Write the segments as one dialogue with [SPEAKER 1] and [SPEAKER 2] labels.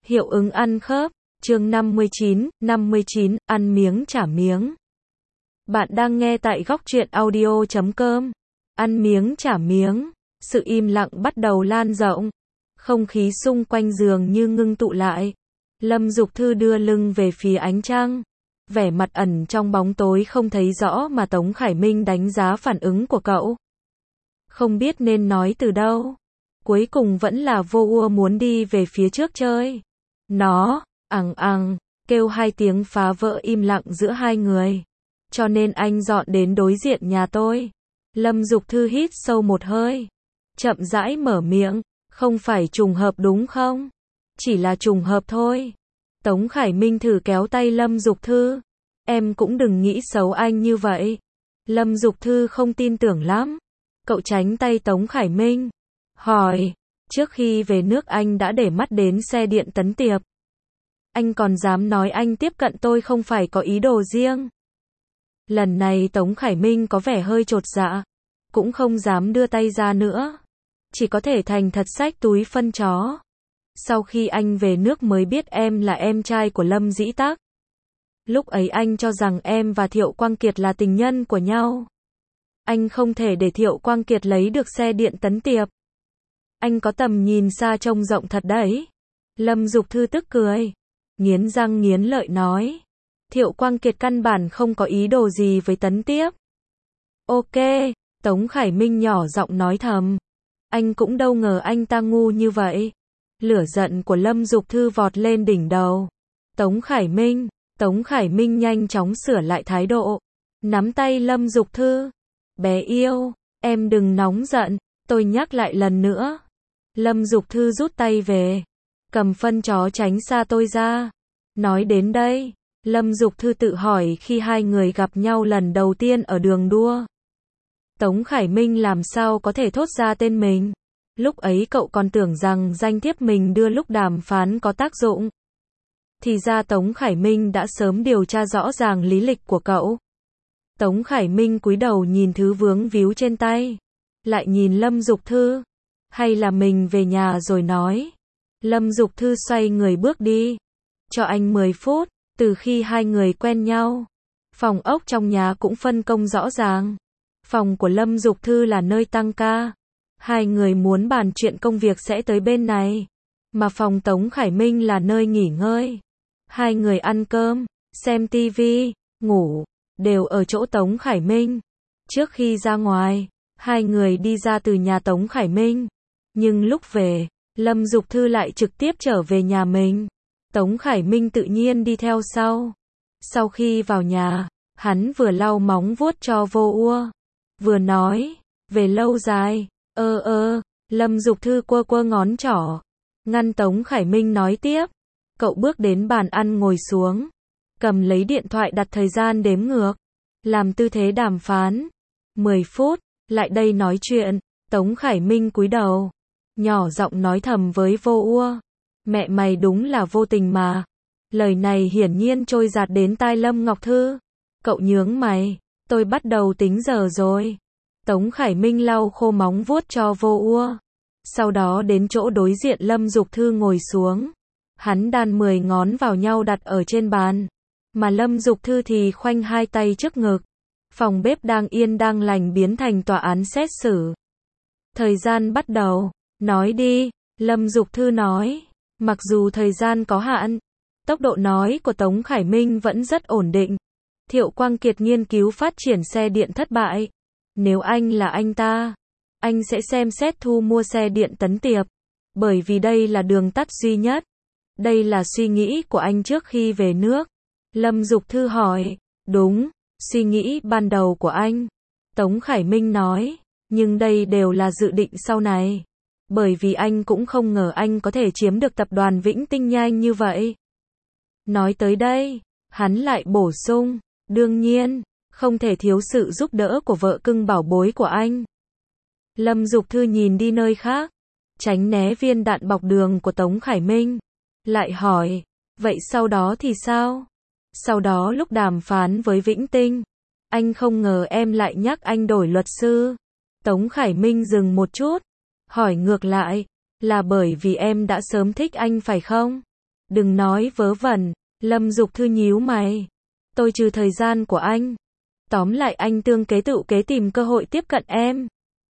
[SPEAKER 1] Hiệu ứng ăn khớp, chương 59, ăn miếng trả miếng. Bạn đang nghe tại góc truyện audio.com. Ăn miếng trả miếng, sự im lặng bắt đầu lan rộng. Không khí xung quanh giường như ngưng tụ lại. Lâm Dục Thư đưa lưng về phía ánh trăng. Vẻ mặt ẩn trong bóng tối không thấy rõ mà Tống Khải Minh đánh giá phản ứng của cậu. Không biết nên nói từ đâu. Cuối cùng vẫn là Vô Ua muốn đi về phía trước chơi. Nó, kêu hai tiếng phá vỡ im lặng giữa hai người. Cho nên anh dọn đến đối diện nhà tôi. Lâm Dục Thư hít sâu một hơi. Chậm rãi mở miệng, không phải trùng hợp đúng không? Chỉ là trùng hợp thôi. Tống Khải Minh thử kéo tay Lâm Dục Thư. Em cũng đừng nghĩ xấu anh như vậy. Lâm Dục Thư không tin tưởng lắm. Cậu tránh tay Tống Khải Minh. Hỏi, trước khi về nước anh đã để mắt đến xe điện Tấn Tiệp. Anh còn dám nói anh tiếp cận tôi không phải có ý đồ riêng. Lần này Tống Khải Minh có vẻ hơi chột dạ. Cũng không dám đưa tay ra nữa. Chỉ có thể thành thật xách túi phân chó. Sau khi anh về nước mới biết em là em trai của Lâm Dĩ Tắc. Lúc ấy anh cho rằng em và Thiệu Quang Kiệt là tình nhân của nhau. Anh không thể để Thiệu Quang Kiệt lấy được xe điện Tấn Tiệp. Anh có tầm nhìn xa trông rộng thật đấy. Lâm Dục Thư tức cười. Nghiến răng nghiến lợi nói. Thiệu Quang Kiệt căn bản không có ý đồ gì với Tấn Tiệp. Ok, Tống Khải Minh nhỏ giọng nói thầm. Anh cũng đâu ngờ anh ta ngu như vậy. Lửa giận của Lâm Dục Thư vọt lên đỉnh đầu. Tống Khải Minh nhanh chóng sửa lại thái độ. Nắm tay Lâm Dục Thư. Bé yêu, em đừng nóng giận, tôi nhắc lại lần nữa. Lâm Dục Thư rút tay về. Cầm phân chó tránh xa tôi ra. Nói đến đây, Lâm Dục Thư tự hỏi khi hai người gặp nhau lần đầu tiên ở đường đua. Tống Khải Minh làm sao có thể thốt ra tên mình. Lúc ấy cậu còn tưởng rằng danh thiếp mình đưa lúc đàm phán có tác dụng. Thì ra Tống Khải Minh đã sớm điều tra rõ ràng lý lịch của cậu. Tống Khải Minh cúi đầu nhìn thứ vướng víu trên tay. Lại nhìn Lâm Dục Thư. Hay là mình về nhà rồi nói. Lâm Dục Thư xoay người bước đi. Cho anh 10 phút, từ khi hai người quen nhau. Phòng ốc trong nhà cũng phân công rõ ràng. Phòng của Lâm Dục Thư là nơi tăng ca. Hai người muốn bàn chuyện công việc sẽ tới bên này. Mà phòng Tống Khải Minh là nơi nghỉ ngơi. Hai người ăn cơm, xem tivi, ngủ, đều ở chỗ Tống Khải Minh. Trước khi ra ngoài, hai người đi ra từ nhà Tống Khải Minh. Nhưng lúc về, Lâm Dục Thư lại trực tiếp trở về nhà mình. Tống Khải Minh tự nhiên đi theo sau. Sau khi vào nhà, hắn vừa lau móng vuốt cho Vô Ua, vừa nói, về lâu dài, Lâm Dục Thư quơ ngón trỏ, ngăn Tống Khải Minh nói tiếp. Cậu bước đến bàn ăn ngồi xuống, cầm lấy điện thoại đặt thời gian đếm ngược, làm tư thế đàm phán. 10 phút, lại đây nói chuyện. Tống Khải Minh cúi đầu, nhỏ giọng nói thầm với Vô Ua. Mẹ mày đúng là vô tình mà. Lời này hiển nhiên trôi dạt đến tai Lâm Ngọc Thư. Cậu nhướng mày, tôi bắt đầu tính giờ rồi. Tống Khải Minh lau khô móng vuốt cho Vô Ua. Sau đó đến chỗ đối diện Lâm Dục Thư ngồi xuống. Hắn đan 10 ngón vào nhau đặt ở trên bàn. Mà Lâm Dục Thư thì khoanh hai tay trước ngực. Phòng bếp đang yên đang lành biến thành tòa án xét xử. Thời gian bắt đầu. Nói đi, Lâm Dục Thư nói. Mặc dù thời gian có hạn, tốc độ nói của Tống Khải Minh vẫn rất ổn định. Thiệu Quang Kiệt nghiên cứu phát triển xe điện thất bại. Nếu anh là anh ta, anh sẽ xem xét thu mua xe điện Tấn Tiệp. Bởi vì đây là đường tắt duy nhất. Đây là suy nghĩ của anh trước khi về nước. Lâm Dục Thư hỏi. Đúng, suy nghĩ ban đầu của anh. Tống Khải Minh nói. Nhưng đây đều là dự định sau này. Bởi vì anh cũng không ngờ anh có thể chiếm được tập đoàn Vĩnh Tinh nhanh như vậy. Nói tới đây, hắn lại bổ sung. Đương nhiên, không thể thiếu sự giúp đỡ của vợ cưng bảo bối của anh. Lâm Dục Thư nhìn đi nơi khác, tránh né viên đạn bọc đường của Tống Khải Minh. Lại hỏi, vậy sau đó thì sao? Sau đó lúc đàm phán với Vĩnh Tinh, anh không ngờ em lại nhắc anh đổi luật sư. Tống Khải Minh dừng một chút, hỏi ngược lại, là bởi vì em đã sớm thích anh phải không? Đừng nói vớ vẩn, Lâm Dục Thư nhíu mày. Tôi trừ thời gian của anh. Tóm lại anh tương kế tựu kế tìm cơ hội tiếp cận em.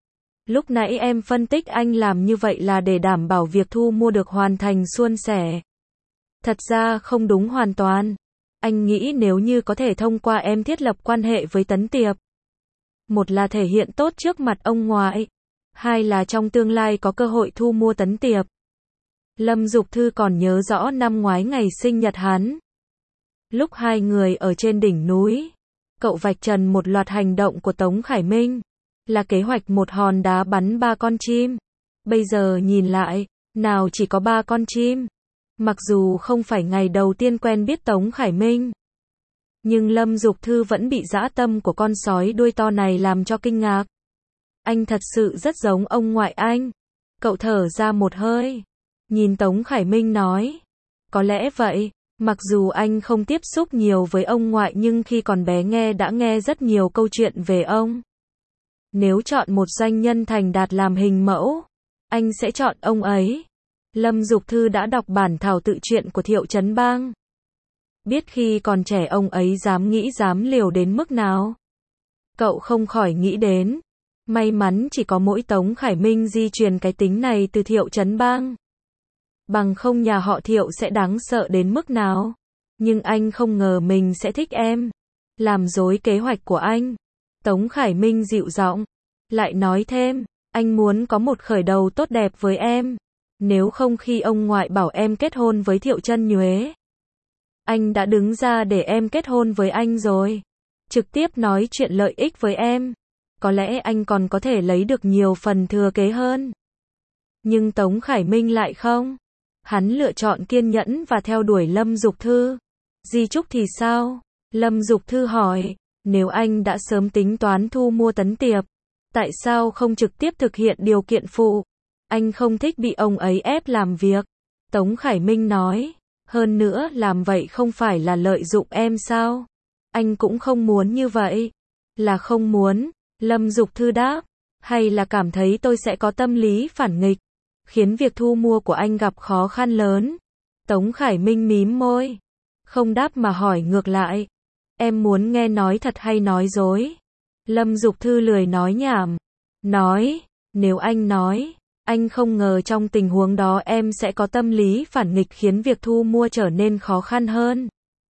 [SPEAKER 1] Lúc nãy em phân tích anh làm như vậy là để đảm bảo việc thu mua được hoàn thành suôn sẻ. Thật ra không đúng hoàn toàn. Anh nghĩ nếu như có thể thông qua em thiết lập quan hệ với Tấn Tiệp. Một là thể hiện tốt trước mặt ông ngoại. Hai là trong tương lai có cơ hội thu mua Tấn Tiệp. Lâm Dục Thư còn nhớ rõ năm ngoái ngày sinh nhật hắn. Lúc hai người ở trên đỉnh núi, cậu vạch trần một loạt hành động của Tống Khải Minh. Là kế hoạch một hòn đá bắn 3 con chim. Bây giờ nhìn lại, nào chỉ có 3 con chim. Mặc dù không phải ngày đầu tiên quen biết Tống Khải Minh, nhưng Lâm Dục Thư vẫn bị dã tâm của con sói đuôi to này làm cho kinh ngạc. Anh thật sự rất giống ông ngoại anh. Cậu thở ra một hơi, nhìn Tống Khải Minh nói. Có lẽ vậy, mặc dù anh không tiếp xúc nhiều với ông ngoại nhưng khi còn bé đã nghe rất nhiều câu chuyện về ông. Nếu chọn một doanh nhân thành đạt làm hình mẫu, anh sẽ chọn ông ấy. Lâm Dục Thư đã đọc bản thảo tự truyện của Thiệu Chấn Bang. Biết khi còn trẻ ông ấy dám nghĩ dám liều đến mức nào. Cậu không khỏi nghĩ đến. May mắn chỉ có mỗi Tống Khải Minh di truyền cái tính này từ Thiệu Chấn Bang. Bằng không nhà họ Thiệu sẽ đáng sợ đến mức nào. Nhưng anh không ngờ mình sẽ thích em. Làm rối kế hoạch của anh. Tống Khải Minh dịu giọng. Lại nói thêm, anh muốn có một khởi đầu tốt đẹp với em. Nếu không khi ông ngoại bảo em kết hôn với Thiệu Chân Nhuế. Anh đã đứng ra để em kết hôn với anh rồi. Trực tiếp nói chuyện lợi ích với em. Có lẽ anh còn có thể lấy được nhiều phần thừa kế hơn. Nhưng Tống Khải Minh lại không. Hắn lựa chọn kiên nhẫn và theo đuổi Lâm Dục Thư. Di chúc thì sao? Lâm Dục Thư hỏi. Nếu anh đã sớm tính toán thu mua Tấn Tiệp, tại sao không trực tiếp thực hiện điều kiện phụ? Anh không thích bị ông ấy ép làm việc. Tống Khải Minh nói. Hơn nữa làm vậy không phải là lợi dụng em sao? Anh cũng không muốn như vậy. Là không muốn. Lâm Dục Thư đáp. Hay là cảm thấy tôi sẽ có tâm lý phản nghịch, khiến việc thu mua của anh gặp khó khăn lớn? Tống Khải Minh mím môi. Không đáp mà hỏi ngược lại. Em muốn nghe nói thật hay nói dối? Lâm Dục Thư lười nói nhảm. Nói. Nếu anh nói, anh không ngờ trong tình huống đó em sẽ có tâm lý phản nghịch khiến việc thu mua trở nên khó khăn hơn.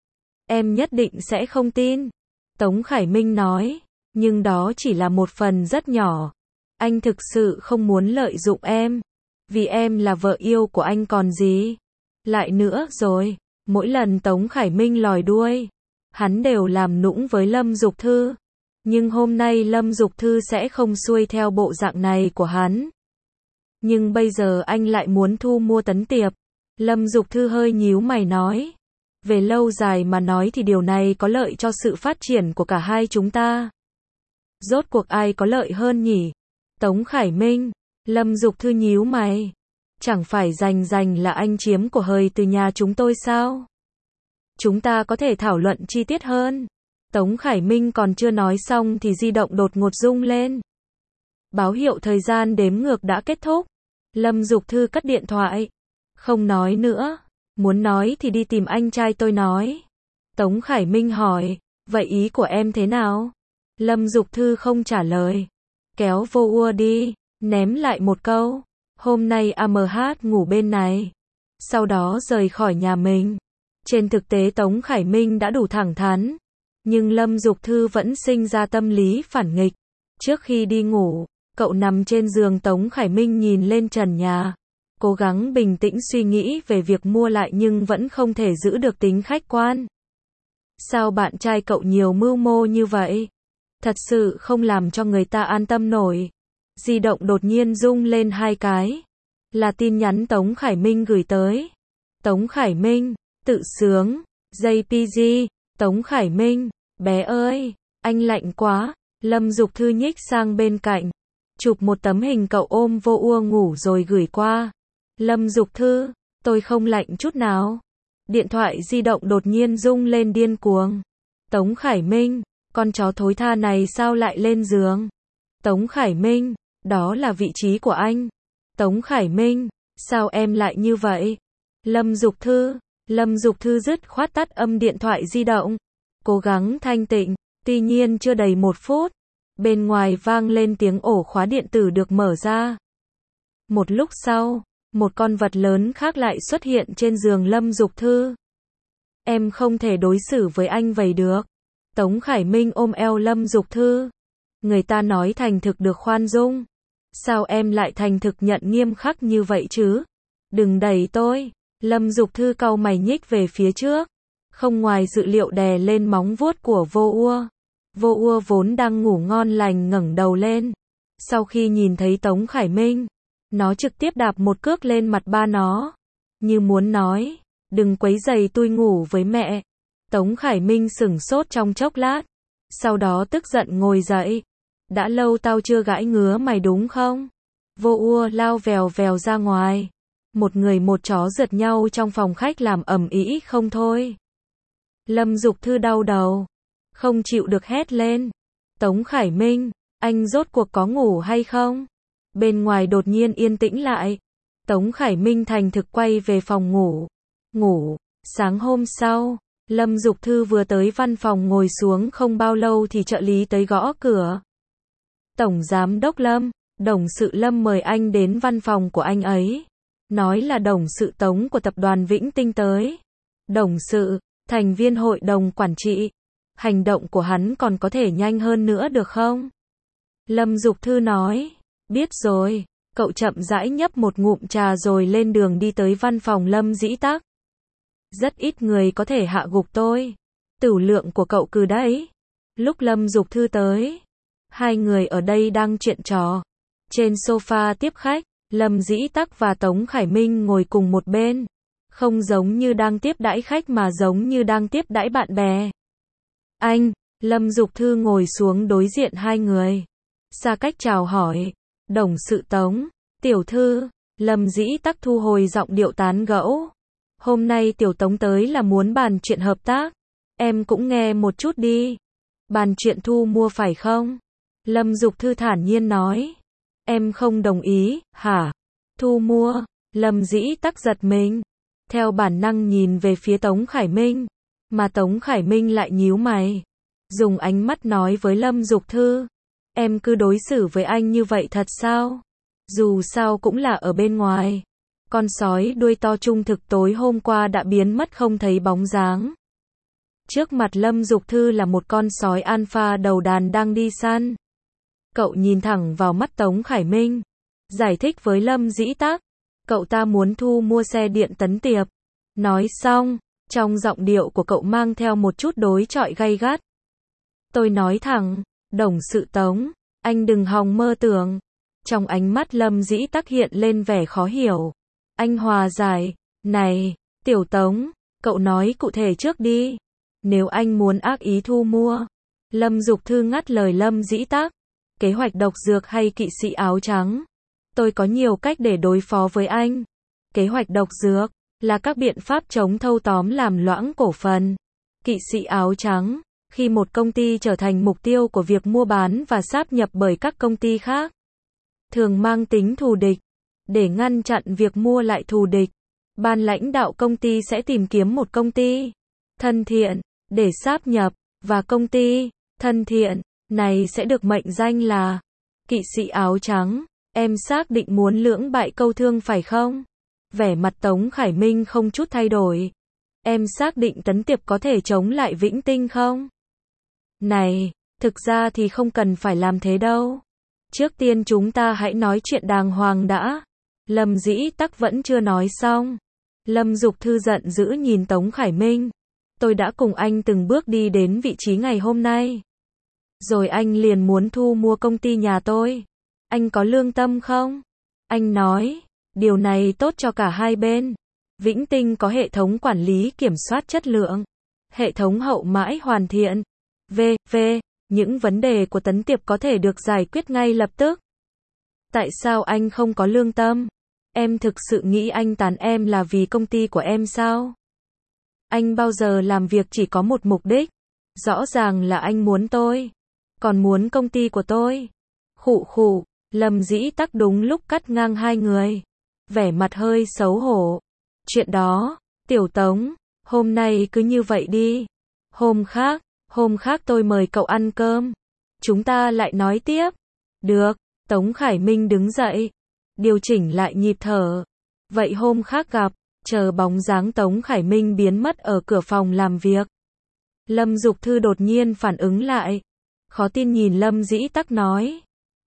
[SPEAKER 1] Em nhất định sẽ không tin. Tống Khải Minh nói. Nhưng đó chỉ là một phần rất nhỏ. Anh thực sự không muốn lợi dụng em. Vì em là vợ yêu của anh còn gì. Lại nữa rồi, mỗi lần Tống Khải Minh lòi đuôi, hắn đều làm nũng với Lâm Dục Thư. Nhưng hôm nay Lâm Dục Thư sẽ không xuôi theo bộ dạng này của hắn. Nhưng bây giờ anh lại muốn thu mua Tấn Tiệp. Lâm Dục Thư hơi nhíu mày nói. Về lâu dài mà nói thì điều này có lợi cho sự phát triển của cả hai chúng ta. Rốt cuộc ai có lợi hơn nhỉ? Tống Khải Minh. Lâm Dục Thư nhíu mày. Chẳng phải rành là anh chiếm của hời từ nhà chúng tôi sao? Chúng ta có thể thảo luận chi tiết hơn. Tống Khải Minh còn chưa nói xong thì di động đột ngột rung lên. Báo hiệu thời gian đếm ngược đã kết thúc. Lâm Dục Thư cất điện thoại. Không nói nữa. Muốn nói thì đi tìm anh trai tôi nói. Tống Khải Minh hỏi. Vậy ý của em thế nào? Lâm Dục Thư không trả lời. Kéo vô ua đi. Ném lại một câu. Hôm nay AMH ngủ bên này. Sau đó rời khỏi nhà mình. Trên thực tế Tống Khải Minh đã đủ thẳng thắn. Nhưng Lâm Dục Thư vẫn sinh ra tâm lý phản nghịch. Trước khi đi ngủ, cậu nằm trên giường Tống Khải Minh nhìn lên trần nhà. Cố gắng bình tĩnh suy nghĩ về việc mua lại nhưng vẫn không thể giữ được tính khách quan. Sao bạn trai cậu nhiều mưu mô như vậy? Thật sự không làm cho người ta an tâm nổi. Di động đột nhiên rung lên 2 cái. Là tin nhắn Tống Khải Minh gửi tới. Tống Khải Minh, tự sướng, JPG, Tống Khải Minh, bé ơi, anh lạnh quá. Lâm Dục Thư nhích sang bên cạnh, chụp một tấm hình cậu ôm vô ua ngủ rồi gửi qua. Lâm Dục Thư, tôi không lạnh chút nào. Điện thoại di động đột nhiên rung lên điên cuồng. Tống Khải Minh, con chó thối tha này sao lại lên giường? Tống Khải Minh, đó là vị trí của anh. Tống Khải Minh, sao em lại như vậy? Lâm Dục Thư, Lâm Dục Thư dứt khoát tắt âm điện thoại di động, cố gắng thanh tịnh. Tuy nhiên chưa đầy 1 phút, bên ngoài vang lên tiếng ổ khóa điện tử được mở ra. Một lúc sau, một con vật lớn khác lại xuất hiện trên giường Lâm Dục Thư. Em không thể đối xử với anh vậy được. Tống Khải Minh ôm eo Lâm Dục Thư. Người ta nói thành thực được khoan dung. Sao em lại thành thực nhận nghiêm khắc như vậy chứ? Đừng đẩy tôi. Lâm Dục Thư cau mày nhích về phía trước. Không ngoài dự liệu đè lên móng vuốt của Vô Ua. Vô Ua vốn đang ngủ ngon lành ngẩng đầu lên. Sau khi nhìn thấy Tống Khải Minh, nó trực tiếp đạp một cước lên mặt ba nó. Như muốn nói, đừng quấy rầy tôi ngủ với mẹ. Tống Khải Minh sửng sốt trong chốc lát. Sau đó tức giận ngồi dậy. Đã lâu tao chưa gãi ngứa mày đúng không? Vô Ua lao vèo vèo ra ngoài. Một người một chó rượt nhau trong phòng khách làm ầm ĩ không thôi. Lâm Dục Thư đau đầu. Không chịu được hét lên. Tống Khải Minh, anh rốt cuộc có ngủ hay không? Bên ngoài đột nhiên yên tĩnh lại. Tống Khải Minh thành thực quay về phòng ngủ. Ngủ. Sáng hôm sau, Lâm Dục Thư vừa tới văn phòng ngồi xuống không bao lâu thì trợ lý tới gõ cửa. Tổng Giám đốc Lâm, Đồng sự Lâm mời anh đến văn phòng của anh ấy. Nói là đồng sự Tống của tập đoàn Vĩnh Tinh tới. Đồng sự, thành viên hội đồng quản trị. Hành động của hắn còn có thể nhanh hơn nữa được không? Lâm Dục Thư nói. Biết rồi. Cậu chậm rãi nhấp một ngụm trà rồi lên đường đi tới văn phòng Lâm Dĩ Tắc. Rất ít người có thể hạ gục tôi. Tửu lượng của cậu cứ đấy. Lúc Lâm Dục Thư tới, hai người ở đây đang chuyện trò. Trên sofa tiếp khách, Lâm Dĩ Tắc và Tống Khải Minh ngồi cùng một bên. Không giống như đang tiếp đãi khách mà giống như đang tiếp đãi bạn bè. Anh, Lâm Dục Thư ngồi xuống đối diện hai người. Xa cách chào hỏi. Đồng sự Tống, tiểu thư. Lâm Dĩ Tắc thu hồi giọng điệu tán gẫu. Hôm nay tiểu Tống tới là muốn bàn chuyện hợp tác. Em cũng nghe một chút đi. Bàn chuyện thu mua phải không? Lâm Dục Thư thản nhiên nói. Em không đồng ý, hả? Thu mua. Lâm Dĩ Tắc giật mình. Theo bản năng nhìn về phía Tống Khải Minh. Mà Tống Khải Minh lại nhíu mày. Dùng ánh mắt nói với Lâm Dục Thư. Em cứ đối xử với anh như vậy thật sao? Dù sao cũng là ở bên ngoài. Con sói đuôi to trung thực tối hôm qua đã biến mất không thấy bóng dáng. Trước mặt Lâm Dục Thư là một con sói alpha đầu đàn đang đi săn. Cậu nhìn thẳng vào mắt Tống Khải Minh. Giải thích với Lâm Dĩ Tắc. Cậu ta muốn thu mua xe điện Tấn Tiệp. Nói xong, trong giọng điệu của cậu mang theo một chút đối chọi gay gắt. Tôi nói thẳng, đồng sự Tống, anh đừng hòng mơ tưởng. Trong ánh mắt Lâm Dĩ Tắc hiện lên vẻ khó hiểu. Anh hòa giải, này, tiểu Tống, cậu nói cụ thể trước đi. Nếu anh muốn ác ý thu mua. Lâm Dục Thư ngắt lời Lâm Dĩ Tắc. Kế hoạch độc dược hay kỵ sĩ áo trắng? Tôi có nhiều cách để đối phó với anh. Kế hoạch độc dược là các biện pháp chống thâu tóm làm loãng cổ phần. Kỵ sĩ áo trắng, khi một công ty trở thành mục tiêu của việc mua bán và sáp nhập bởi các công ty khác, thường mang tính thù địch. Để ngăn chặn việc mua lại thù địch, ban lãnh đạo công ty sẽ tìm kiếm một công ty thân thiện để sáp nhập, và công ty thân thiện này sẽ được mệnh danh là kỵ sĩ áo trắng. Em xác định muốn lưỡng bại câu thương phải không? Vẻ mặt Tống Khải Minh không chút thay đổi. Em xác định Tấn Tiệp có thể chống lại Vĩnh Tinh không? Này, thực ra thì không cần phải làm thế đâu. Trước tiên chúng ta hãy nói chuyện đàng hoàng đã. Lâm Dĩ Tắc vẫn chưa nói xong. Lâm Dục Thư giận dữ nhìn Tống Khải Minh. Tôi đã cùng anh từng bước đi đến vị trí ngày hôm nay. Rồi anh liền muốn thu mua công ty nhà tôi. Anh có lương tâm không? Anh nói, điều này tốt cho cả hai bên. Vĩnh Tinh có hệ thống quản lý kiểm soát chất lượng. Hệ thống hậu mãi hoàn thiện. V.V. Những vấn đề của Tấn Tiệp có thể được giải quyết ngay lập tức. Tại sao anh không có lương tâm? Em thực sự nghĩ anh tán em là vì công ty của em sao? Anh bao giờ làm việc chỉ có một mục đích. Rõ ràng là anh muốn tôi. Còn muốn công ty của tôi. Khụ khụ. Lâm Dĩ Tắc đúng lúc cắt ngang hai người. Vẻ mặt hơi xấu hổ. Chuyện đó, Tiểu Tống, hôm nay cứ như vậy đi. Hôm khác tôi mời cậu ăn cơm. Chúng ta lại nói tiếp. Được, Tống Khải Minh đứng dậy, điều chỉnh lại nhịp thở. Vậy hôm khác gặp, chờ bóng dáng Tống Khải Minh biến mất ở cửa phòng làm việc. Lâm Dục Thư đột nhiên phản ứng lại. Khó tin nhìn Lâm Dĩ Tắc nói.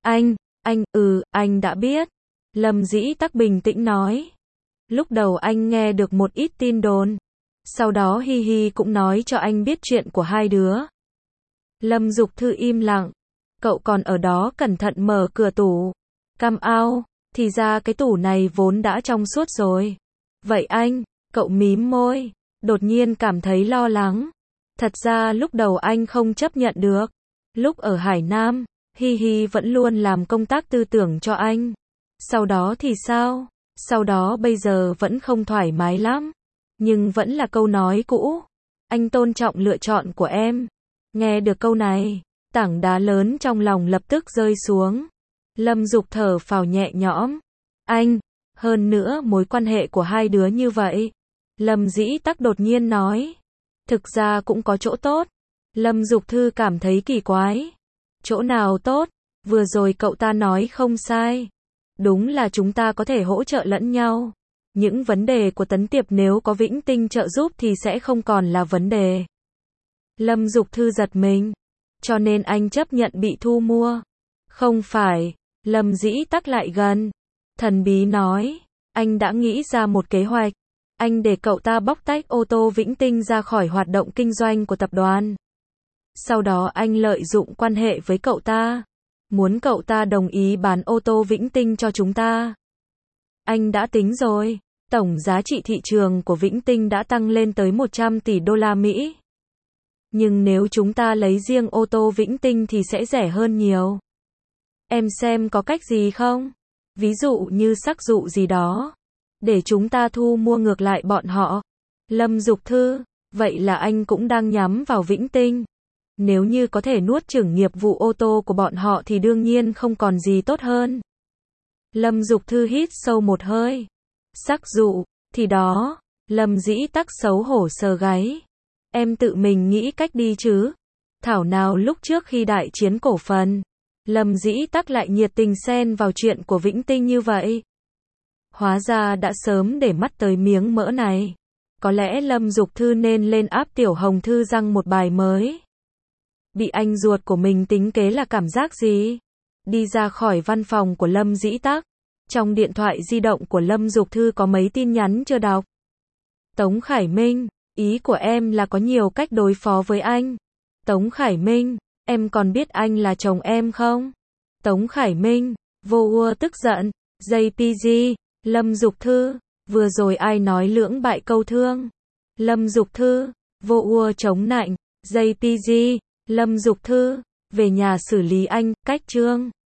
[SPEAKER 1] Anh đã biết. Lâm Dĩ Tắc bình tĩnh nói. Lúc đầu anh nghe được một ít tin đồn. Sau đó Hi Hi cũng nói cho anh biết chuyện của hai đứa. Lâm Dục Thư im lặng. Cậu còn ở đó cẩn thận mở cửa tủ. Cam ao, thì ra cái tủ này vốn đã trong suốt rồi. Vậy anh, cậu mím môi, đột nhiên cảm thấy lo lắng. Thật ra lúc đầu anh không chấp nhận được. Lúc ở Hải Nam, Hi Hi vẫn luôn làm công tác tư tưởng cho anh. Sau đó thì sao? Sau đó bây giờ vẫn không thoải mái lắm. Nhưng vẫn là câu nói cũ. Anh tôn trọng lựa chọn của em. Nghe được câu này, tảng đá lớn trong lòng lập tức rơi xuống. Lâm Dục thở phào nhẹ nhõm. Hơn nữa mối quan hệ của hai đứa như vậy. Lâm Dĩ Tắc đột nhiên nói. Thực ra cũng có chỗ tốt. Lâm Dục Thư cảm thấy kỳ quái. Chỗ nào tốt? Vừa rồi cậu ta nói không sai. Đúng là chúng ta có thể hỗ trợ lẫn nhau. Những vấn đề của Tấn Tiệp nếu có Vĩnh Tinh trợ giúp thì sẽ không còn là vấn đề. Lâm Dục Thư giật mình. Cho nên anh chấp nhận bị thu mua. Không phải. Lâm Dĩ Tắc lại gần. Thần bí nói. Anh đã nghĩ ra một kế hoạch. Anh để cậu ta bóc tách ô tô Vĩnh Tinh ra khỏi hoạt động kinh doanh của tập đoàn. Sau đó anh lợi dụng quan hệ với cậu ta. Muốn cậu ta đồng ý bán ô tô Vĩnh Tinh cho chúng ta. Anh đã tính rồi. Tổng giá trị thị trường của Vĩnh Tinh đã tăng lên tới 100 tỷ đô la Mỹ. Nhưng nếu chúng ta lấy riêng ô tô Vĩnh Tinh thì sẽ rẻ hơn nhiều. Em xem có cách gì không? Ví dụ như sắc dụ gì đó. Để chúng ta thu mua ngược lại bọn họ. Lâm Dục Thư, vậy là anh cũng đang nhắm vào Vĩnh Tinh. Nếu như có thể nuốt chửng nghiệp vụ ô tô của bọn họ thì đương nhiên không còn gì tốt hơn. Lâm Dục Thư hít sâu một hơi. Sắc dụ, thì đó. Lâm Dĩ Tắc xấu hổ sờ gáy. Em tự mình nghĩ cách đi chứ. Thảo nào lúc trước khi đại chiến cổ phần, Lâm Dĩ Tắc lại nhiệt tình xen vào chuyện của Vĩnh Tinh như vậy. Hóa ra đã sớm để mắt tới miếng mỡ này. Có lẽ Lâm Dục Thư nên lên áp Tiểu Hồng Thư răng một bài mới. Bị anh ruột của mình tính kế là cảm giác gì? Đi ra khỏi văn phòng của Lâm Dĩ Tắc. Trong điện thoại di động của Lâm Dục Thư có mấy tin nhắn chưa đọc. Tống Khải Minh, ý của em là có nhiều cách đối phó với anh. Tống Khải Minh, em còn biết anh là chồng em không? Tống Khải Minh, vô ua tức giận. JPG, Lâm Dục Thư, vừa rồi ai nói lưỡng bại câu thương? Lâm Dục Thư, vô ua chống nạnh. JPG, Lâm Dục Thư, về nhà xử lý anh, cách chương.